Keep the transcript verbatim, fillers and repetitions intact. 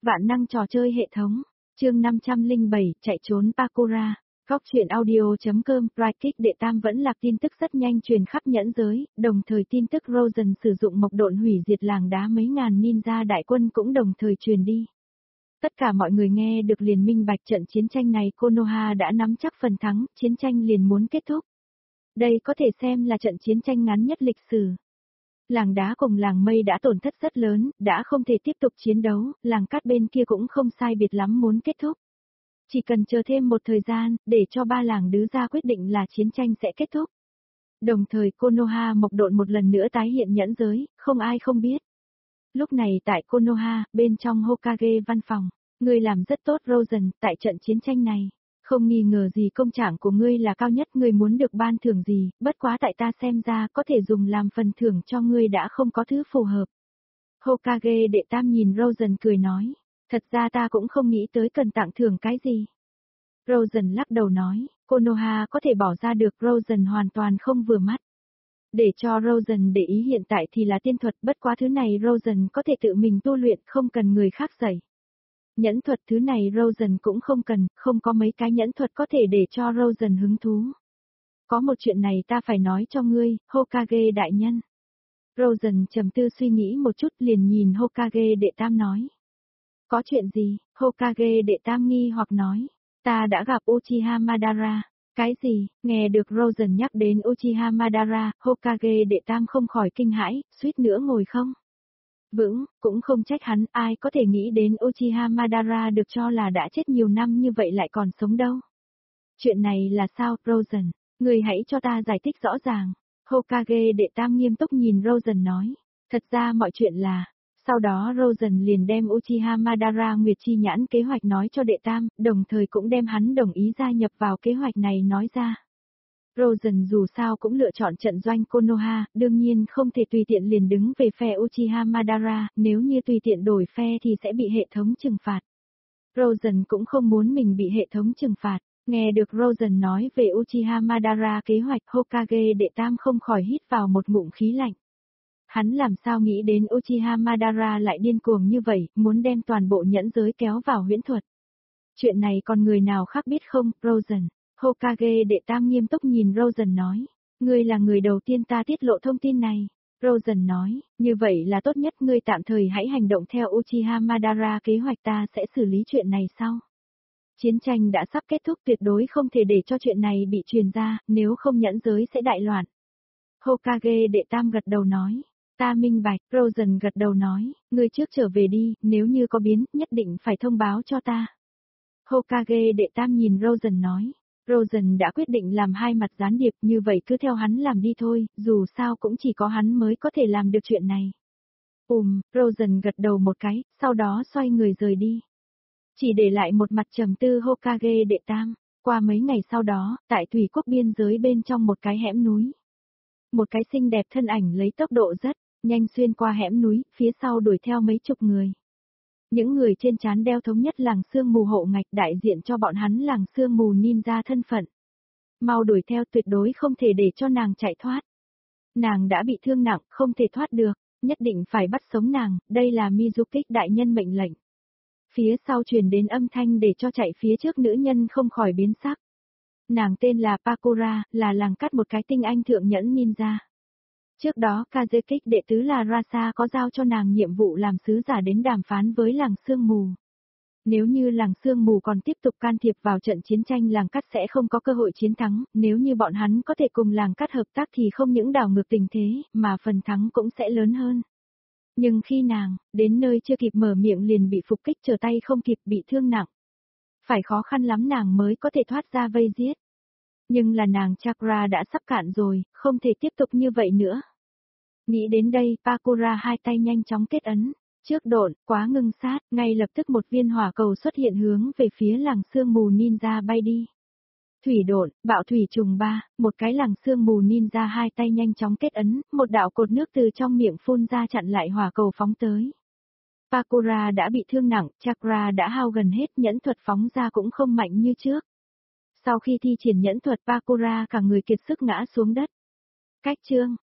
Vạn năng trò chơi hệ thống. Chương năm trăm lẻ bảy, chạy trốn Pakora. Góc truyện audio.com. Raikik đệ tam vẫn lạc tin tức rất nhanh truyền khắp nhẫn giới, đồng thời tin tức Rosen sử dụng mộc độn hủy diệt làng đá mấy ngàn ninja đại quân cũng đồng thời truyền đi. Tất cả mọi người nghe được liền minh bạch trận chiến tranh này Konoha đã nắm chắc phần thắng, chiến tranh liền muốn kết thúc. Đây có thể xem là trận chiến tranh ngắn nhất lịch sử. Làng đá cùng làng mây đã tổn thất rất lớn, đã không thể tiếp tục chiến đấu, làng cát bên kia cũng không sai biệt lắm muốn kết thúc. Chỉ cần chờ thêm một thời gian, để cho ba làng đứ ra quyết định là chiến tranh sẽ kết thúc. Đồng thời Konoha mộc độn một lần nữa tái hiện nhẫn giới, không ai không biết. Lúc này tại Konoha, bên trong Hokage văn phòng, ngươi làm rất tốt Rosen, tại trận chiến tranh này. Không nghi ngờ gì công trạng của ngươi là cao nhất, ngươi muốn được ban thưởng gì, bất quá tại ta xem ra có thể dùng làm phần thưởng cho ngươi đã không có thứ phù hợp. Hokage đệ tam nhìn Rosen cười nói, thật ra ta cũng không nghĩ tới cần tặng thưởng cái gì. Rosen lắc đầu nói, Konoha có thể bỏ ra được, Rosen hoàn toàn không vừa mắt. Để cho Rosen để ý hiện tại thì là tiên thuật, bất quá thứ này Rosen có thể tự mình tu luyện, không cần người khác dạy. Nhẫn thuật thứ này Rosen cũng không cần, không có mấy cái nhẫn thuật có thể để cho Rosen hứng thú. Có một chuyện này ta phải nói cho ngươi, Hokage đại nhân. Rosen trầm tư suy nghĩ một chút liền nhìn Hokage đệ tam nói. Có chuyện gì? Hokage đệ tam nghi hoặc nói. Ta đã gặp Uchiha Madara. Cái gì? Nghe được Rosen nhắc đến Uchiha Madara, Hokage đệ tam không khỏi kinh hãi, suýt nữa ngồi không. Vững, cũng không trách hắn, ai có thể nghĩ đến Uchiha Madara được cho là đã chết nhiều năm như vậy lại còn sống đâu. Chuyện này là sao, Rosen? Người hãy cho ta giải thích rõ ràng. Hokage đệ tam nghiêm túc nhìn Rosen nói. Thật ra mọi chuyện là, sau đó Rosen liền đem Uchiha Madara Nguyệt Chi Nhãn kế hoạch nói cho đệ tam, đồng thời cũng đem hắn đồng ý gia nhập vào kế hoạch này nói ra. Rosen dù sao cũng lựa chọn trận doanh Konoha, đương nhiên không thể tùy tiện liền đứng về phe Uchiha Madara, nếu như tùy tiện đổi phe thì sẽ bị hệ thống trừng phạt. Rosen cũng không muốn mình bị hệ thống trừng phạt, nghe được Rosen nói về Uchiha Madara kế hoạch, Hokage đệ tam không khỏi hít vào một ngụm khí lạnh. Hắn làm sao nghĩ đến Uchiha Madara lại điên cuồng như vậy, muốn đem toàn bộ nhẫn giới kéo vào huyễn thuật. Chuyện này còn người nào khác biết không, Rosen? Hokage đệ tam nghiêm túc nhìn Rosen nói, ngươi là người đầu tiên ta tiết lộ thông tin này. Rosen nói, như vậy là tốt nhất, ngươi tạm thời hãy hành động theo Uchiha Madara kế hoạch, ta sẽ xử lý chuyện này sau. Chiến tranh đã sắp kết thúc, tuyệt đối không thể để cho chuyện này bị truyền ra, nếu không nhẫn giới sẽ đại loạn. Hokage đệ tam gật đầu nói, ta minh bạch. Rosen gật đầu nói, ngươi trước trở về đi, nếu như có biến, nhất định phải thông báo cho ta. Hokage đệ tam nhìn Rosen nói. Rosen đã quyết định làm hai mặt gián điệp, như vậy cứ theo hắn làm đi thôi, dù sao cũng chỉ có hắn mới có thể làm được chuyện này. Ùm, Rosen gật đầu một cái, sau đó xoay người rời đi. Chỉ để lại một mặt trầm tư Hokage đệ tam. Qua mấy ngày sau đó, tại thủy quốc biên giới bên trong một cái hẻm núi. Một cái xinh đẹp thân ảnh lấy tốc độ rất nhanh xuyên qua hẻm núi, phía sau đuổi theo mấy chục người. Những người trên trán đeo thống nhất làng sương mù hộ ngạch, đại diện cho bọn hắn làng sương mù ninja thân phận. Mau đuổi theo, tuyệt đối không thể để cho nàng chạy thoát. Nàng đã bị thương nặng, không thể thoát được, nhất định phải bắt sống nàng, đây là Mizukik đại nhân mệnh lệnh. Phía sau truyền đến âm thanh để cho chạy phía trước nữ nhân không khỏi biến sắc. Nàng tên là Pakora, là làng cắt một cái tinh anh thượng nhẫn ninja. Trước đó Kazekik đệ tứ là Rasa có giao cho nàng nhiệm vụ làm sứ giả đến đàm phán với làng sương mù. Nếu như làng sương mù còn tiếp tục can thiệp vào trận chiến tranh, làng cắt sẽ không có cơ hội chiến thắng, nếu như bọn hắn có thể cùng làng cắt hợp tác thì không những đảo ngược tình thế, mà phần thắng cũng sẽ lớn hơn. Nhưng khi nàng, đến nơi chưa kịp mở miệng liền bị phục kích, trở tay không kịp, bị thương nặng. Phải khó khăn lắm nàng mới có thể thoát ra vây giết. Nhưng là nàng chakra đã sắp cạn rồi, không thể tiếp tục như vậy nữa. Nghĩ đến đây, Pakora hai tay nhanh chóng kết ấn. Trước độn, quá ngưng sát, ngay lập tức một viên hỏa cầu xuất hiện hướng về phía làng sương mù ninja bay đi. Thủy độn, bạo thủy trùng ba, một cái làng sương mù ninja hai tay nhanh chóng kết ấn, một đạo cột nước từ trong miệng phun ra chặn lại hỏa cầu phóng tới. Pakora đã bị thương nặng, chakra đã hao gần hết, nhẫn thuật phóng ra cũng không mạnh như trước. Sau khi thi triển nhẫn thuật, Pakora cả người kiệt sức ngã xuống đất. Cách chương